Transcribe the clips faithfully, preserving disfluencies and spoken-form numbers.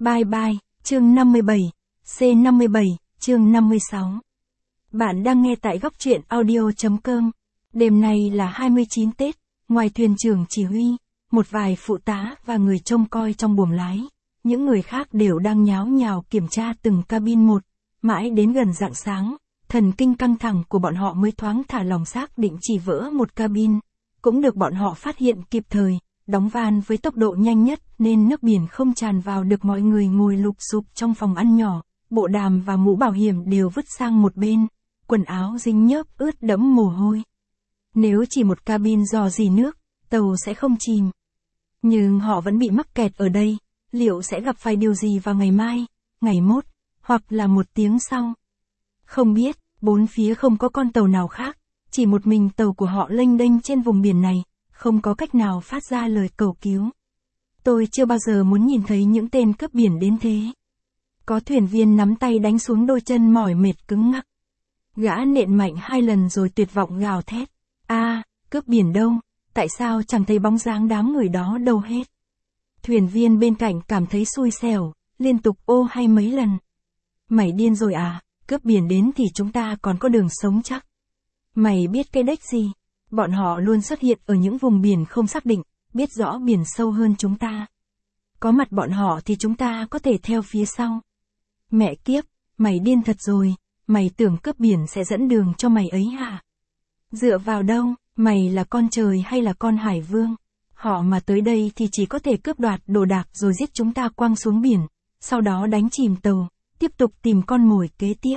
Bye bye, chương năm mươi bảy, C năm mươi bảy, chương năm mươi sáu. Bạn đang nghe tại góc truyện audio.com. Đêm nay là hai mươi chín Tết, ngoài thuyền trưởng chỉ huy, một vài phụ tá và người trông coi trong buồng lái, những người khác đều đang nháo nhào kiểm tra từng cabin một, mãi đến gần rạng sáng, thần kinh căng thẳng của bọn họ mới thoáng thả lỏng xác định chỉ vỡ một cabin, cũng được bọn họ phát hiện kịp thời. Đóng van với tốc độ nhanh nhất nên nước biển không tràn vào được, mọi người ngồi lụp xụp trong phòng ăn nhỏ, bộ đàm và mũ bảo hiểm đều vứt sang một bên, quần áo dính nhớp ướt đẫm mồ hôi. Nếu chỉ một cabin rò rỉ nước, tàu sẽ không chìm. Nhưng họ vẫn bị mắc kẹt ở đây, liệu sẽ gặp phải điều gì vào ngày mai, ngày mốt, hoặc là một tiếng sau? Không biết, bốn phía không có con tàu nào khác, chỉ một mình tàu của họ lênh đênh trên vùng biển này. Không có cách nào phát ra lời cầu cứu. Tôi chưa bao giờ muốn nhìn thấy những tên cướp biển đến thế. Có thuyền viên nắm tay đánh xuống đôi chân mỏi mệt cứng ngắc. Gã nện mạnh hai lần rồi tuyệt vọng gào thét. A, à, cướp biển đâu? Tại sao chẳng thấy bóng dáng đám người đó đâu hết? Thuyền viên bên cạnh cảm thấy xui xẻo, liên tục ô hay mấy lần. Mày điên rồi à? Cướp biển đến thì chúng ta còn có đường sống chắc. Mày biết cái đếch gì? Bọn họ luôn xuất hiện ở những vùng biển không xác định, biết rõ biển sâu hơn chúng ta. Có mặt bọn họ thì chúng ta có thể theo phía sau. Mẹ kiếp, mày điên thật rồi, mày tưởng cướp biển sẽ dẫn đường cho mày ấy hả? Dựa vào đâu, mày là con trời hay là con hải vương? Họ mà tới đây thì chỉ có thể cướp đoạt đồ đạc rồi giết chúng ta quăng xuống biển, sau đó đánh chìm tàu, tiếp tục tìm con mồi kế tiếp.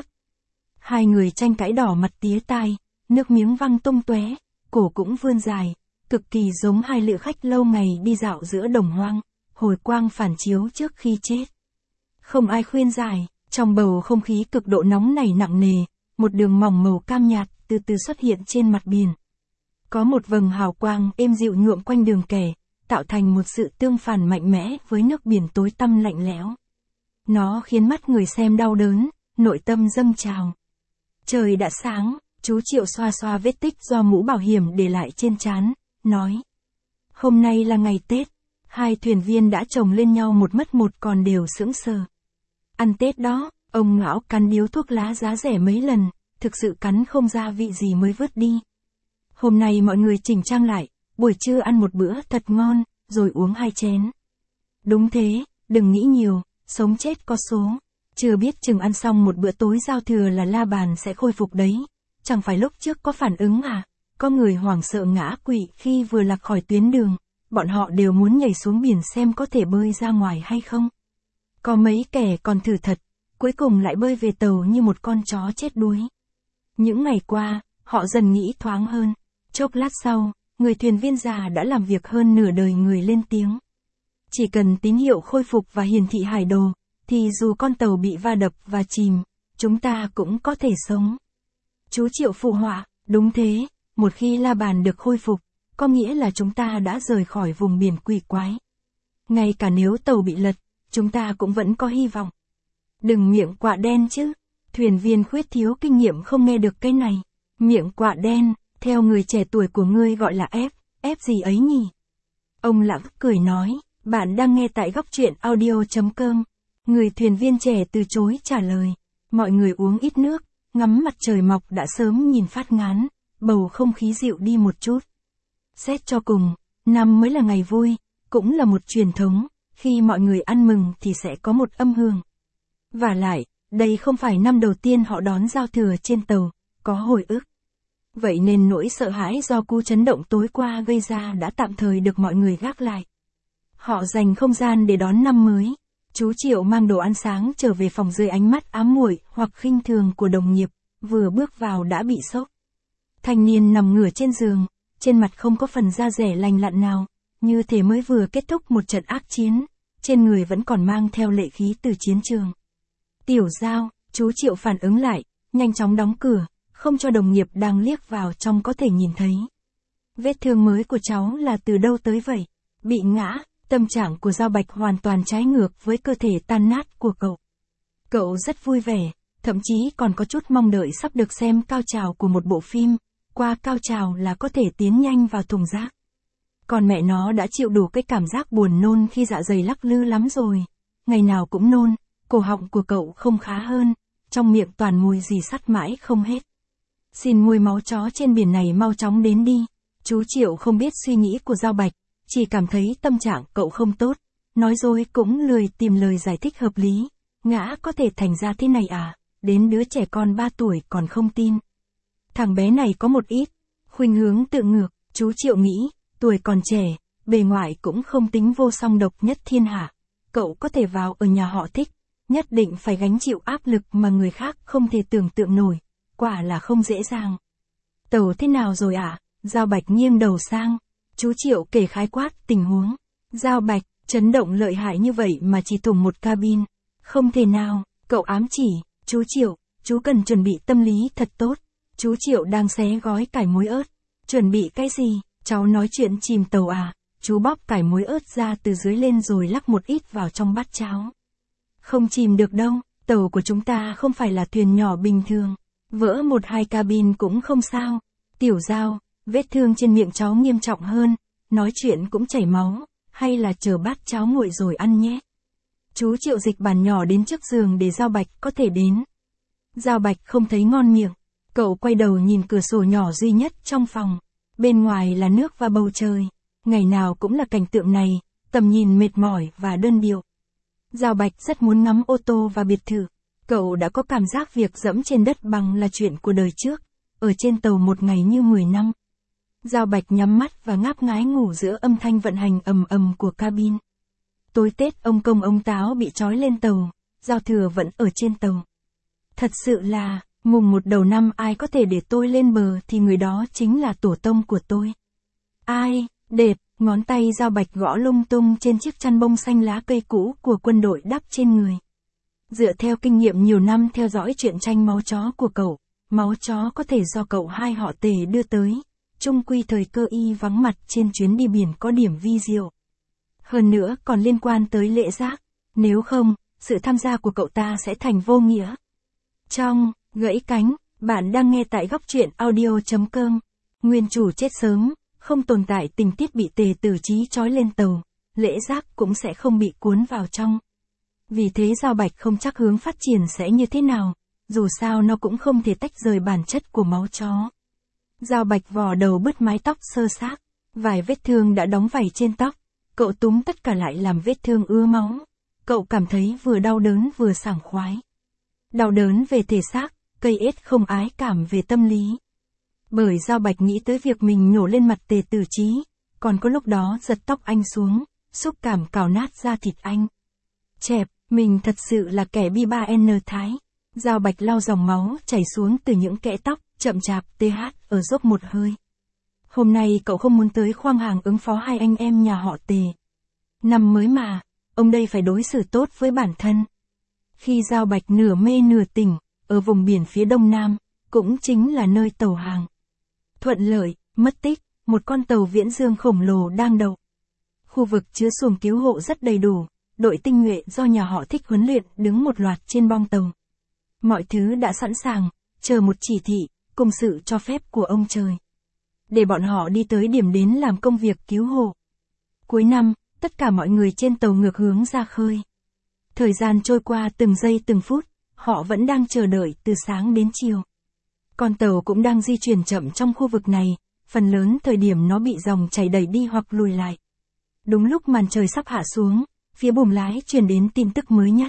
Hai người tranh cãi đỏ mặt tía tai, nước miếng văng tung tóe. Cổ cũng vươn dài, cực kỳ giống hai lữ khách lâu ngày đi dạo giữa đồng hoang, hồi quang phản chiếu trước khi chết. Không ai khuyên giải, trong bầu không khí cực độ nóng nảy nặng nề, một đường mỏng màu cam nhạt từ từ xuất hiện trên mặt biển. Có một vầng hào quang êm dịu nhuộm quanh đường kè, tạo thành một sự tương phản mạnh mẽ với nước biển tối tăm lạnh lẽo. Nó khiến mắt người xem đau đớn, nội tâm dâng trào. Trời đã sáng. Chú Triệu xoa xoa vết tích do mũ bảo hiểm để lại trên trán, nói. Hôm nay là ngày Tết, hai thuyền viên đã chồng lên nhau một mất một còn đều sững sờ. Ăn Tết đó, ông Ngão cắn điếu thuốc lá giá rẻ mấy lần, thực sự cắn không ra vị gì mới vứt đi. Hôm nay mọi người chỉnh trang lại, buổi trưa ăn một bữa thật ngon, rồi uống hai chén. Đúng thế, đừng nghĩ nhiều, sống chết có số. Chưa biết chừng ăn xong một bữa tối giao thừa là la bàn sẽ khôi phục đấy. Chẳng phải lúc trước có phản ứng à? Có người hoảng sợ ngã quỵ khi vừa lạc khỏi tuyến đường, bọn họ đều muốn nhảy xuống biển xem có thể bơi ra ngoài hay không. Có mấy kẻ còn thử thật, cuối cùng lại bơi về tàu như một con chó chết đuối. Những ngày qua, họ dần nghĩ thoáng hơn. Chốc lát sau, người thuyền viên già đã làm việc hơn nửa đời người lên tiếng. Chỉ cần tín hiệu khôi phục và hiển thị hải đồ, thì dù con tàu bị va đập và chìm, chúng ta cũng có thể sống. Chú Triệu phụ họa, đúng thế, một khi la bàn được khôi phục, có nghĩa là chúng ta đã rời khỏi vùng biển quỷ quái. Ngay cả nếu tàu bị lật, chúng ta cũng vẫn có hy vọng. Đừng miệng quạ đen chứ, thuyền viên khuyết thiếu kinh nghiệm không nghe được cái này. Miệng quạ đen, theo người trẻ tuổi của ngươi gọi là ép, ép gì ấy nhỉ? Ông Lãng cười nói, bạn đang nghe tại góc truyện audio.com. Người thuyền viên trẻ từ chối trả lời, mọi người uống ít nước. Ngắm mặt trời mọc đã sớm nhìn phát ngán, bầu không khí dịu đi một chút. Xét cho cùng, năm mới là ngày vui, cũng là một truyền thống, khi mọi người ăn mừng thì sẽ có một âm hưởng. Vả lại, đây không phải năm đầu tiên họ đón giao thừa trên tàu, có hồi ức. Vậy nên nỗi sợ hãi do cú chấn động tối qua gây ra đã tạm thời được mọi người gác lại. Họ dành không gian để đón năm mới. Chú Triệu mang đồ ăn sáng trở về phòng dưới ánh mắt ám muội hoặc khinh thường của đồng nghiệp, vừa bước vào đã bị sốc. Thanh niên nằm ngửa trên giường, trên mặt không có phần da dẻ lành lặn nào, như thể mới vừa kết thúc một trận ác chiến, trên người vẫn còn mang theo lệ khí từ chiến trường. Tiểu Giao, chú Triệu phản ứng lại, nhanh chóng đóng cửa, không cho đồng nghiệp đang liếc vào trong có thể nhìn thấy. Vết thương mới của cháu là từ đâu tới vậy? Bị ngã. Tâm trạng của Giao Bạch hoàn toàn trái ngược với cơ thể tan nát của cậu. Cậu rất vui vẻ, thậm chí còn có chút mong đợi sắp được xem cao trào của một bộ phim, qua cao trào là có thể tiến nhanh vào thùng rác. Còn mẹ nó đã chịu đủ cái cảm giác buồn nôn khi dạ dày lắc lư lắm rồi. ngày nào cũng nôn, cổ họng của cậu không khá hơn, trong miệng toàn mùi gì sắt mãi không hết. Xin mùi máu chó trên biển này mau chóng đến đi. Chú Triệu không biết suy nghĩ của Dao Bạch, chỉ cảm thấy tâm trạng cậu không tốt, nói dối cũng lười tìm lời giải thích hợp lý. Ngã có thể thành ra thế này à, đến đứa trẻ con ba tuổi còn không tin. Thằng bé này có một ít khuynh hướng tự ngược, chú Triệu nghĩ, tuổi còn trẻ, bề ngoài cũng không tính vô song độc nhất thiên hạ. Cậu có thể vào ở nhà họ Thích, nhất định phải gánh chịu áp lực mà người khác không thể tưởng tượng nổi, quả là không dễ dàng. Tàu thế nào rồi ạ? À? Dao Bạch nghiêng đầu sang, chú Triệu kể khái quát tình huống. Dao Bạch, chấn động lợi hại như vậy mà chỉ thủng một cabin. Không thể nào, cậu ám chỉ, chú Triệu, chú cần chuẩn bị tâm lý thật tốt. Chú Triệu đang xé gói cải muối ớt. Chuẩn bị cái gì? Cháu nói chuyện chìm tàu à? Chú bóp cải muối ớt ra từ dưới lên rồi lắc một ít vào trong bát cháo. Không chìm được đâu, tàu của chúng ta không phải là thuyền nhỏ bình thường. Vỡ một hai cabin cũng không sao. Tiểu Dao, vết thương trên miệng cháu nghiêm trọng hơn, nói chuyện cũng chảy máu, hay là chờ bát cháo nguội rồi ăn nhé. Chú Triệu dịch bàn nhỏ đến trước giường để Dao Bạch có thể đến. Dao Bạch không thấy ngon miệng, cậu quay đầu nhìn cửa sổ nhỏ duy nhất trong phòng. Bên ngoài là nước và bầu trời, ngày nào cũng là cảnh tượng này, tầm nhìn mệt mỏi và đơn điệu. Dao Bạch rất muốn ngắm ô tô và biệt thự. Cậu đã có cảm giác việc dẫm trên đất bằng là chuyện của đời trước, ở trên tàu một ngày như mười năm. Dao Bạch nhắm mắt và ngáp ngái ngủ giữa âm thanh vận hành ầm ầm của cabin. Tối Tết ông Công ông Táo bị trói lên tàu, Giao Thừa vẫn ở trên tàu. Thật sự là, mùng một đầu năm ai có thể để tôi lên bờ thì người đó chính là tổ tông của tôi. Ai, đẹp, ngón tay Dao Bạch gõ lung tung trên chiếc chăn bông xanh lá cây cũ của quân đội đắp trên người. Dựa theo kinh nghiệm nhiều năm theo dõi truyện tranh máu chó của cậu, máu chó có thể do cậu hai họ Tề đưa tới. Chung quy thời cơ y vắng mặt trên chuyến đi biển có điểm vi diệu. Hơn nữa còn liên quan tới lễ giác, nếu không, sự tham gia của cậu ta sẽ thành vô nghĩa. Trong Gãy Cánh, bạn đang nghe tại góc truyện audio chấm com. Nguyên chủ chết sớm, không tồn tại tình tiết bị Tề Tử Chí trói lên tàu, lễ giác cũng sẽ không bị cuốn vào trong. Vì thế Dao Bạch không chắc hướng phát triển sẽ như thế nào, dù sao nó cũng không thể tách rời bản chất của máu chó. Dao Bạch vò đầu bứt mái tóc sơ xác, vài vết thương đã đóng vảy trên tóc, cậu túm tất cả lại làm vết thương ứa máu. Cậu cảm thấy vừa đau đớn vừa sảng khoái. Đau đớn về thể xác, cây ết không ái cảm về tâm lý. Bởi Dao Bạch nghĩ tới việc mình nhổ lên mặt Tề Tử Chí, còn có lúc đó giật tóc anh xuống, xúc cảm cào nát da thịt anh. Chẹp, mình thật sự là kẻ bi ba N thái. Dao Bạch lau dòng máu chảy xuống từ những kẽ tóc, chậm chạp th ở dốc một hơi. Hôm nay cậu không muốn tới khoang hàng ứng phó hai anh em nhà họ Tề. Năm mới mà, ông đây phải đối xử tốt với bản thân. Khi Dao Bạch nửa mê nửa tỉnh, ở vùng biển phía đông nam, cũng chính là nơi tàu hàng Thuận Lợi, mất tích, một con tàu viễn dương khổng lồ đang đậu. Khu vực chứa xuồng cứu hộ rất đầy đủ, đội tinh nhuệ do nhà họ Thích huấn luyện đứng một loạt trên bong tàu. Mọi thứ đã sẵn sàng, chờ một chỉ thị, cùng sự cho phép của ông trời. Để bọn họ đi tới điểm đến làm công việc cứu hộ. Cuối năm, tất cả mọi người trên tàu ngược hướng ra khơi. Thời gian trôi qua từng giây từng phút, họ vẫn đang chờ đợi từ sáng đến chiều. Con tàu cũng đang di chuyển chậm trong khu vực này, phần lớn thời điểm nó bị dòng chảy đẩy đi hoặc lùi lại. Đúng lúc màn trời sắp hạ xuống, phía buồng lái truyền đến tin tức mới nhất.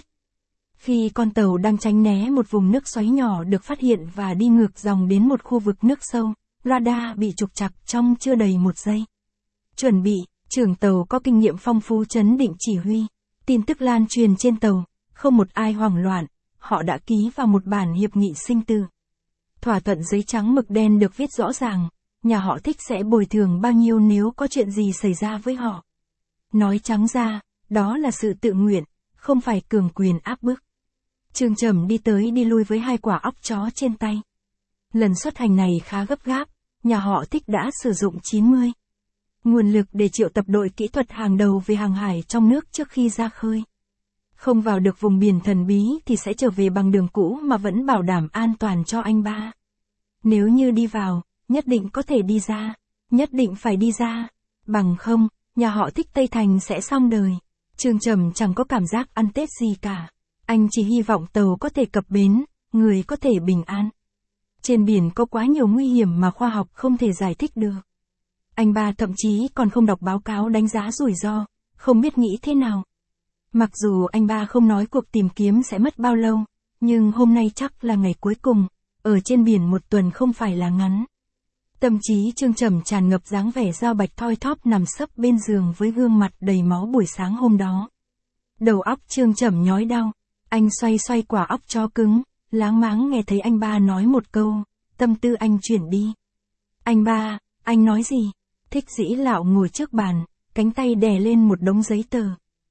Khi con tàu đang tránh né một vùng nước xoáy nhỏ được phát hiện và đi ngược dòng đến một khu vực nước sâu, radar bị trục trặc trong chưa đầy một giây. Chuẩn bị, trưởng tàu có kinh nghiệm phong phú trấn định chỉ huy. Tin tức lan truyền trên tàu, không một ai hoảng loạn, họ đã ký vào một bản hiệp nghị sinh tử. Thỏa thuận giấy trắng mực đen được viết rõ ràng, nhà họ Thích sẽ bồi thường bao nhiêu nếu có chuyện gì xảy ra với họ. Nói trắng ra, đó là sự tự nguyện, không phải cường quyền áp bức. Trương Trầm đi tới đi lui với hai quả óc chó trên tay. Lần xuất hành này khá gấp gáp, nhà họ Thích đã sử dụng chín mươi nguồn lực để triệu tập đội kỹ thuật hàng đầu về hàng hải trong nước trước khi ra khơi. Không vào được vùng biển thần bí thì sẽ trở về bằng đường cũ mà vẫn bảo đảm an toàn cho anh ba. Nếu như đi vào, nhất định có thể đi ra, nhất định phải đi ra, bằng không, nhà họ Thích Tây Thành sẽ xong đời. Trương Trầm chẳng có cảm giác ăn Tết gì cả. Anh chỉ hy vọng tàu có thể cập bến, người có thể bình an. Trên biển có quá nhiều nguy hiểm mà khoa học không thể giải thích được. Anh ba thậm chí còn không đọc báo cáo đánh giá rủi ro, không biết nghĩ thế nào. Mặc dù anh ba không nói cuộc tìm kiếm sẽ mất bao lâu, nhưng hôm nay chắc là ngày cuối cùng, ở trên biển một tuần không phải là ngắn. Tâm trí Trương Trầm tràn ngập dáng vẻ Giao Bạch thoi thóp nằm sấp bên giường với gương mặt đầy máu buổi sáng hôm đó. Đầu óc Trương Trầm nhói đau, anh xoay xoay quả óc cho cứng, láng máng nghe thấy anh ba nói một câu, tâm tư anh chuyển đi. Anh ba, anh nói gì? Thích Dĩ Lạo ngồi trước bàn, cánh tay đè lên một đống giấy tờ.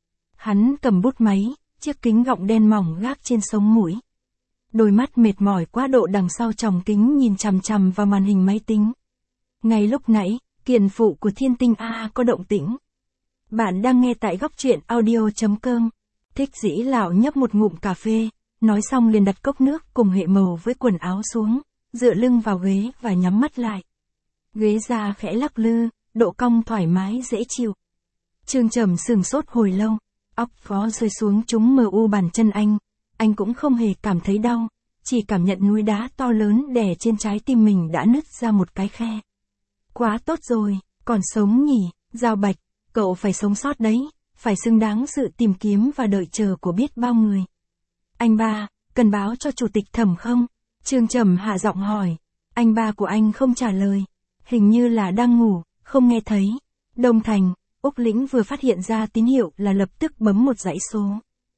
Hắn cầm bút máy, chiếc kính gọng đen mỏng gác trên sống mũi. Đôi mắt mệt mỏi quá độ đằng sau tròng kính nhìn chằm chằm vào màn hình máy tính. Ngay lúc nãy, kiện phụ của Thiên Tinh A có động tĩnh. Bạn đang nghe tại góc truyện audio chấm com. Thích Dĩ Lạo nhấp một ngụm cà phê, nói xong liền đặt cốc nước cùng hệ màu với quần áo xuống, dựa lưng vào ghế và nhắm mắt lại. Ghế da khẽ lắc lư, độ cong thoải mái dễ chịu. Trương Trầm sừng sốt hồi lâu, óc có rơi xuống chúng mờ u bàn chân anh. Anh cũng không hề cảm thấy đau, chỉ cảm nhận núi đá to lớn đè trên trái tim mình đã nứt ra một cái khe. Quá tốt rồi, còn sống nhỉ, Giao Bạch, cậu phải sống sót đấy, phải xứng đáng sự tìm kiếm và đợi chờ của biết bao người. Anh ba, cần báo cho chủ tịch Thẩm không? Trương Trầm hạ giọng hỏi. Anh ba của anh không trả lời, hình như là đang ngủ, không nghe thấy. Đông Thành, Úc Lĩnh vừa phát hiện ra tín hiệu là lập tức bấm một dãy số.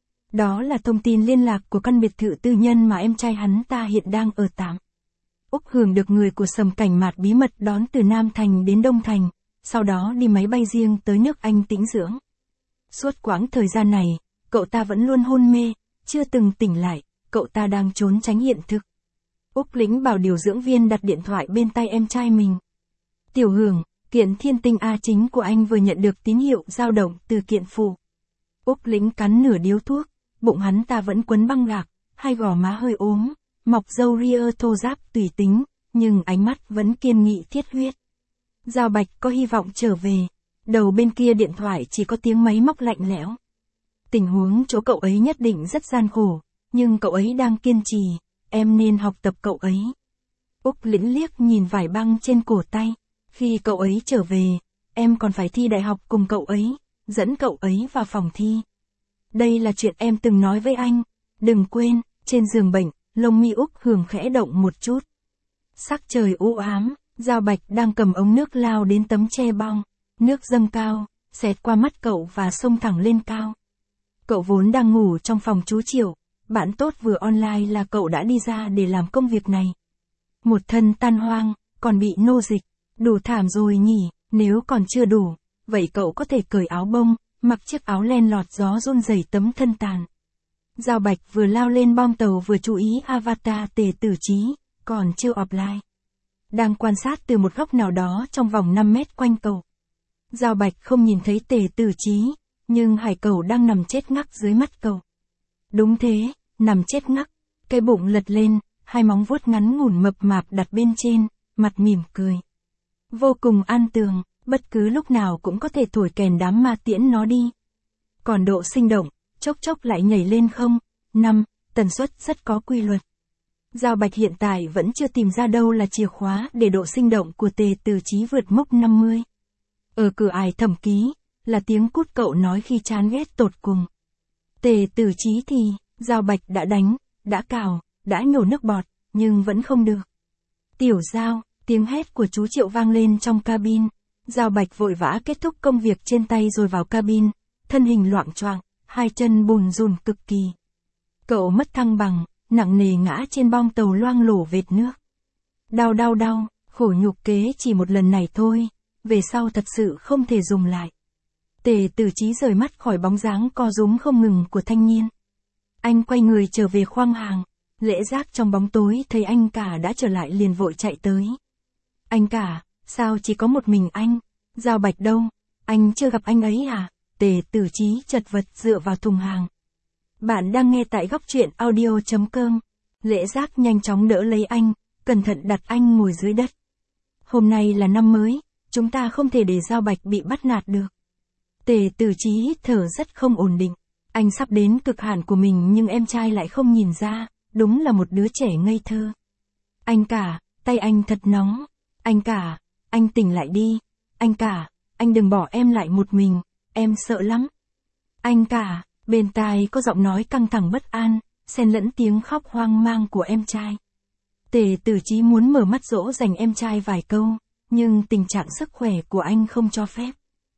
Đó là thông tin liên lạc của căn biệt thự tư nhân mà em trai hắn ta hiện đang ở tạm. Úc Hường được người của Sầm Cảnh Mạt bí mật đón từ Nam Thành đến Đông Thành, sau đó đi máy bay riêng tới nước Anh tĩnh dưỡng. Suốt quãng thời gian này, cậu ta vẫn luôn hôn mê, chưa từng tỉnh lại, cậu ta đang trốn tránh hiện thực. Úc Lĩnh bảo điều dưỡng viên đặt điện thoại bên tay em trai mình. Tiểu Hưởng, kiện Thiên Tinh A chính của anh vừa nhận được tín hiệu dao động từ kiện phụ. Úc Lĩnh cắn nửa điếu thuốc, bụng hắn ta vẫn quấn băng gạc, hai gò má hơi ốm, mọc râu ria thô ráp tùy tính, nhưng ánh mắt vẫn kiên nghị thiết huyết. Giao Bạch có hy vọng trở về, đầu bên kia điện thoại chỉ có tiếng máy móc lạnh lẽo. Tình huống chỗ cậu ấy nhất định rất gian khổ, nhưng cậu ấy đang kiên trì, em nên học tập cậu ấy. Úc Lĩnh liếc nhìn vải băng trên cổ tay, khi cậu ấy trở về, em còn phải thi đại học cùng cậu ấy, dẫn cậu ấy vào phòng thi. Đây là chuyện em từng nói với anh, đừng quên, trên giường bệnh, lông mi Úc Hường khẽ động một chút. Sắc trời u ám, Giao Bạch đang cầm ống nước lao đến tấm che bong, nước dâng cao, xẹt qua mắt cậu và xông thẳng lên cao. Cậu vốn đang ngủ trong phòng chú Triệu, bạn tốt vừa online là cậu đã đi ra để làm công việc này. Một thân tan hoang, còn bị nô dịch, đủ thảm rồi nhỉ, nếu còn chưa đủ, vậy cậu có thể cởi áo bông, mặc chiếc áo len lọt gió run rẩy tấm thân tàn. Giao Bạch vừa lao lên bong tàu vừa chú ý avatar Tề Tử Chí, còn chưa offline. Đang quan sát từ một góc nào đó trong vòng năm mét quanh cậu. Giao Bạch không nhìn thấy Tề Tử Chí, nhưng hải cẩu đang nằm chết ngắc dưới mắt cậu. Đúng thế, nằm chết ngắc, cái bụng lật lên, hai móng vuốt ngắn ngủn mập mạp đặt bên trên, mặt mỉm cười. Vô cùng an tường, bất cứ lúc nào cũng có thể thổi kèn đám ma tiễn nó đi. Còn độ sinh động, chốc chốc lại nhảy lên không, năm, tần suất rất có quy luật. Giao Bạch hiện tại vẫn chưa tìm ra đâu là chìa khóa để độ sinh động của Tề Tử Chí vượt mốc năm mươi. Ở cửa ải thẩm ký, là tiếng cút cậu nói khi chán ghét tột cùng. Tề Tử Chí thì, Giao Bạch đã đánh, đã cào, đã nhổ nước bọt, nhưng vẫn không được. Tiểu Giao, tiếng hét của chú Triệu vang lên trong cabin. Giao Bạch vội vã kết thúc công việc trên tay rồi vào cabin, thân hình loạng choạng, hai chân bùn rùn cực kỳ. Cậu mất thăng bằng, nặng nề ngã trên bong tàu loang lổ vệt nước. Đau đau đau, khổ nhục kế chỉ một lần này thôi, về sau thật sự không thể dùng lại. Tề Tử Chí rời mắt khỏi bóng dáng co rúm không ngừng của thanh niên. Anh quay người trở về khoang hàng, Lễ Giác trong bóng tối thấy anh cả đã trở lại liền vội chạy tới. Anh cả, sao chỉ có một mình anh? Giao Bạch đâu? Anh chưa gặp anh ấy à? Tề Tử Chí chật vật dựa vào thùng hàng. Bạn đang nghe tại góc truyện audio chấm com. Lễ Giác nhanh chóng đỡ lấy anh, cẩn thận đặt anh ngồi dưới đất. Hôm nay là năm mới, chúng ta không thể để Giao Bạch bị bắt nạt được. Tề Tử Chí hít thở rất không ổn định. Anh sắp đến cực hạn của mình nhưng em trai lại không nhìn ra, đúng là một đứa trẻ ngây thơ. Anh cả, tay anh thật nóng. Anh cả, anh tỉnh lại đi. Anh cả, anh đừng bỏ em lại một mình, em sợ lắm. Anh cả, bên tai có giọng nói căng thẳng bất an, xen lẫn tiếng khóc hoang mang của em trai. Tề Tử Chí muốn mở mắt dỗ dành em trai vài câu, nhưng tình trạng sức khỏe của anh không cho phép.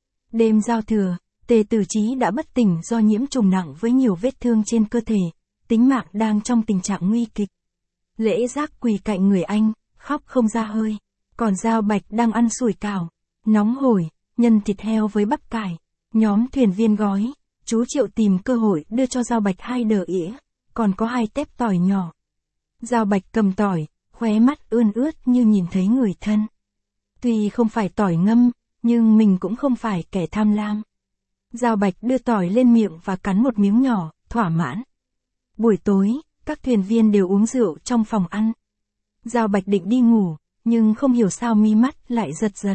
Đêm giao thừa, Tề Tử Chí đã bất tỉnh do nhiễm trùng nặng với nhiều vết thương trên cơ thể, tính mạng đang trong tình trạng nguy kịch. Lễ Giác quỳ cạnh người anh, khóc không ra hơi, còn Giao Bạch đang ăn sủi cảo, nóng hổi, nhân thịt heo với bắp cải, nhóm thuyền viên gói, chú Triệu tìm cơ hội đưa cho Giao Bạch hai đờ ỉa, còn có hai tép tỏi nhỏ. Giao Bạch cầm tỏi, khóe mắt ươn ướt như nhìn thấy người thân. Tuy không phải tỏi ngâm, nhưng mình cũng không phải kẻ tham lam. Giao Bạch đưa tỏi lên miệng và cắn một miếng nhỏ, thỏa mãn. Buổi tối, các thuyền viên đều uống rượu trong phòng ăn. Giao Bạch định đi ngủ, nhưng không hiểu sao mi mắt lại giật giật.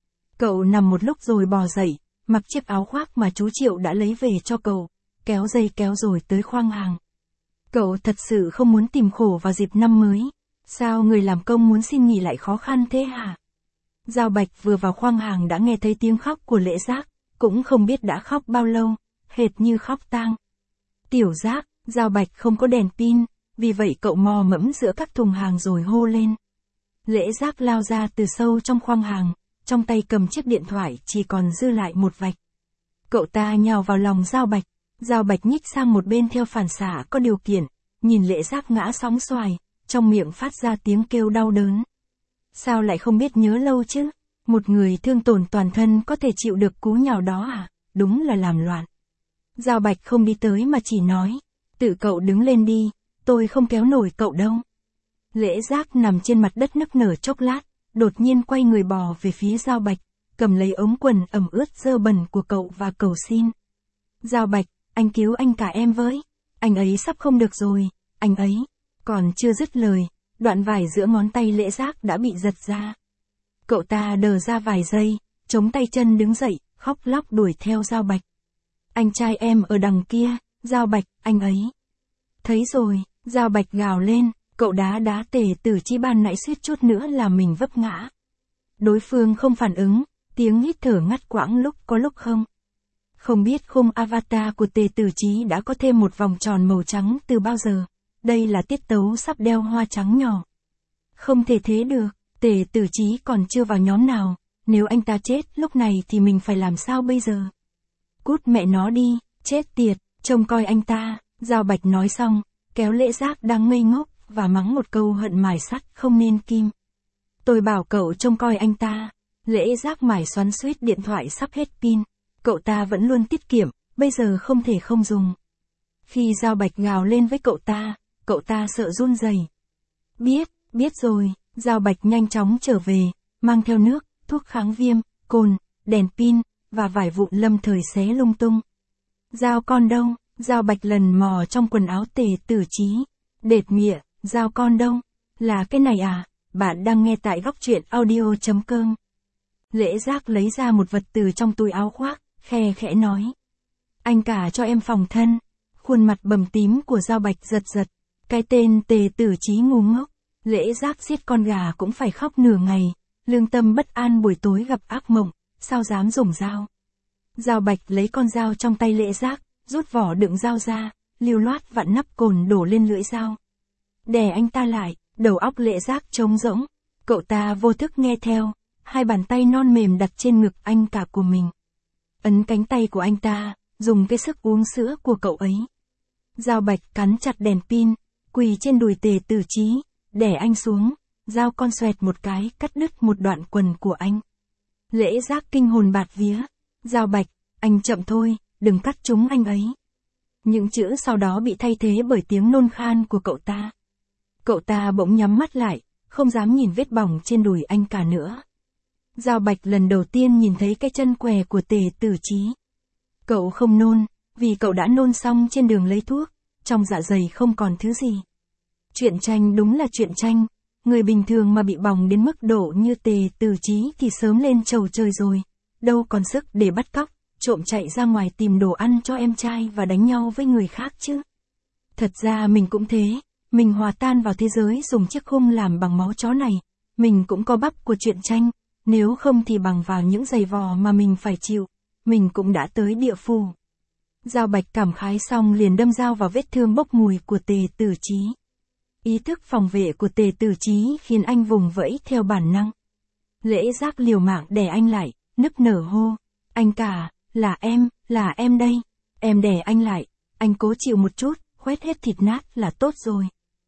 Cậu nằm một lúc rồi bò dậy, mặc chiếc áo khoác mà chú Triệu đã lấy về cho cậu, kéo dây kéo rồi tới khoang hàng. Cậu thật sự không muốn tìm khổ vào dịp năm mới. Sao người làm công muốn xin nghỉ lại khó khăn thế hả? Giao Bạch vừa vào khoang hàng đã nghe thấy tiếng khóc của Lễ Giác, cũng không biết đã khóc bao lâu, hệt như khóc tang. Tiểu Giác, Giao Bạch không có đèn pin, vì vậy cậu mò mẫm giữa các thùng hàng rồi hô lên. Lễ Giác lao ra từ sâu trong khoang hàng, trong tay cầm chiếc điện thoại chỉ còn dư lại một vạch. Cậu ta nhào vào lòng Giao Bạch, Giao Bạch nhích sang một bên theo phản xạ có điều kiện, nhìn Lễ Giác ngã sóng xoài, trong miệng phát ra tiếng kêu đau đớn. Sao lại không biết nhớ lâu chứ? Một người thương tổn toàn thân có thể chịu được cú nhào đó à? Đúng là làm loạn. Giao Bạch không đi tới mà chỉ nói, tự cậu đứng lên đi, tôi không kéo nổi cậu đâu. Lễ Giác nằm trên mặt đất nức nở chốc lát, đột nhiên quay người bò về phía Giao Bạch, cầm lấy ống quần ẩm ướt dơ bẩn của cậu và cầu xin. Giao Bạch, anh cứu anh cả em với, anh ấy sắp không được rồi, anh ấy. Còn chưa dứt lời, đoạn vải giữa ngón tay Lễ Giác đã bị giật ra. Cậu ta đờ ra vài giây, chống tay chân đứng dậy, khóc lóc đuổi theo Giao Bạch. Anh trai em ở đằng kia, Giao Bạch, anh ấy. Thấy rồi, Giao Bạch gào lên, cậu đá đá Tề Tử Chí ban nãy suýt chút nữa là mình vấp ngã. Đối phương không phản ứng, tiếng hít thở ngắt quãng lúc có lúc không. Không biết khung avatar của Tề Tử Chí đã có thêm một vòng tròn màu trắng từ bao giờ. Đây là tiết tấu sắp đeo hoa trắng nhỏ. Không thể thế được, Tề Tử Chí còn chưa vào nhóm nào, nếu anh ta chết lúc này thì mình phải làm sao bây giờ? Cút mẹ nó đi, chết tiệt, trông coi anh ta, Giao Bạch nói xong, kéo Lễ Giác đang ngây ngốc, và mắng một câu hận mài sắt không nên kim. Tôi bảo cậu trông coi anh ta, Lễ Giác mải xoắn xuýt điện thoại sắp hết pin, cậu ta vẫn luôn tiết kiệm, bây giờ không thể không dùng. Khi Giao Bạch gào lên với cậu ta, cậu ta sợ run rẩy. Biết, biết rồi, Giao Bạch nhanh chóng trở về, mang theo nước, thuốc kháng viêm, cồn, đèn pin, và vải vụn lâm thời xé lung tung. Giao con đâu? Giao Bạch lần mò trong quần áo Tề Tử Chí. Đệt mịa, Giao con đâu? Là cái này à? Bạn đang nghe tại góc truyện audio chấm com. Lễ Giác lấy ra một vật từ trong túi áo khoác, khe khẽ nói. Anh cả cho em phòng thân. Khuôn mặt bầm tím của Giao Bạch giật giật. Cái tên Tề Tử Chí ngu ngốc. Lễ Giác giết con gà cũng phải khóc nửa ngày. Lương tâm bất an buổi tối gặp ác mộng, sao dám dùng dao. Giao Bạch lấy con dao trong tay Lễ Giác, rút vỏ đựng dao ra, lưu loát vặn nắp cồn đổ lên lưỡi dao. Đè anh ta lại, đầu óc Lễ Giác trống rỗng. Cậu ta vô thức nghe theo, hai bàn tay non mềm đặt trên ngực anh cả của mình. Ấn cánh tay của anh ta, dùng cái sức uống sữa của cậu ấy. Giao Bạch cắn chặt đèn pin, quỳ trên đùi Tề Tử Chí, đè anh xuống, dao con xoẹt một cái cắt đứt một đoạn quần của anh. Lễ Giác kinh hồn bạt vía. Giao Bạch, anh chậm thôi, đừng cắt trúng anh ấy. Những chữ sau đó bị thay thế bởi tiếng nôn khan của cậu ta. Cậu ta bỗng nhắm mắt lại, không dám nhìn vết bỏng trên đùi anh cả nữa. Giao Bạch lần đầu tiên nhìn thấy cái chân què của Tề Tử Chí. Cậu không nôn, vì cậu đã nôn xong trên đường lấy thuốc, trong dạ dày không còn thứ gì. Truyện tranh đúng là truyện tranh, người bình thường mà bị bỏng đến mức độ như Tề Tử Chí thì sớm lên chầu trời rồi, đâu còn sức để bắt cóc, trộm chạy ra ngoài tìm đồ ăn cho em trai và đánh nhau với người khác chứ. Thật ra mình cũng thế, mình hòa tan vào thế giới dùng chiếc khung làm bằng máu chó này, mình cũng có bắp của truyện tranh, nếu không thì bằng vào những giày vò mà mình phải chịu, mình cũng đã tới địa phủ. Dao Bạch cảm khái xong liền đâm dao vào vết thương bốc mùi của Tề Tử Chí. Ý thức phòng vệ của Tề Tử Chí khiến anh vùng vẫy theo bản năng. Lễ Giác liều mạng đè anh lại, nức nở hô, anh cả, là em, là em đây, em đè anh lại, anh cố chịu một chút, khoét hết thịt nát là tốt rồi.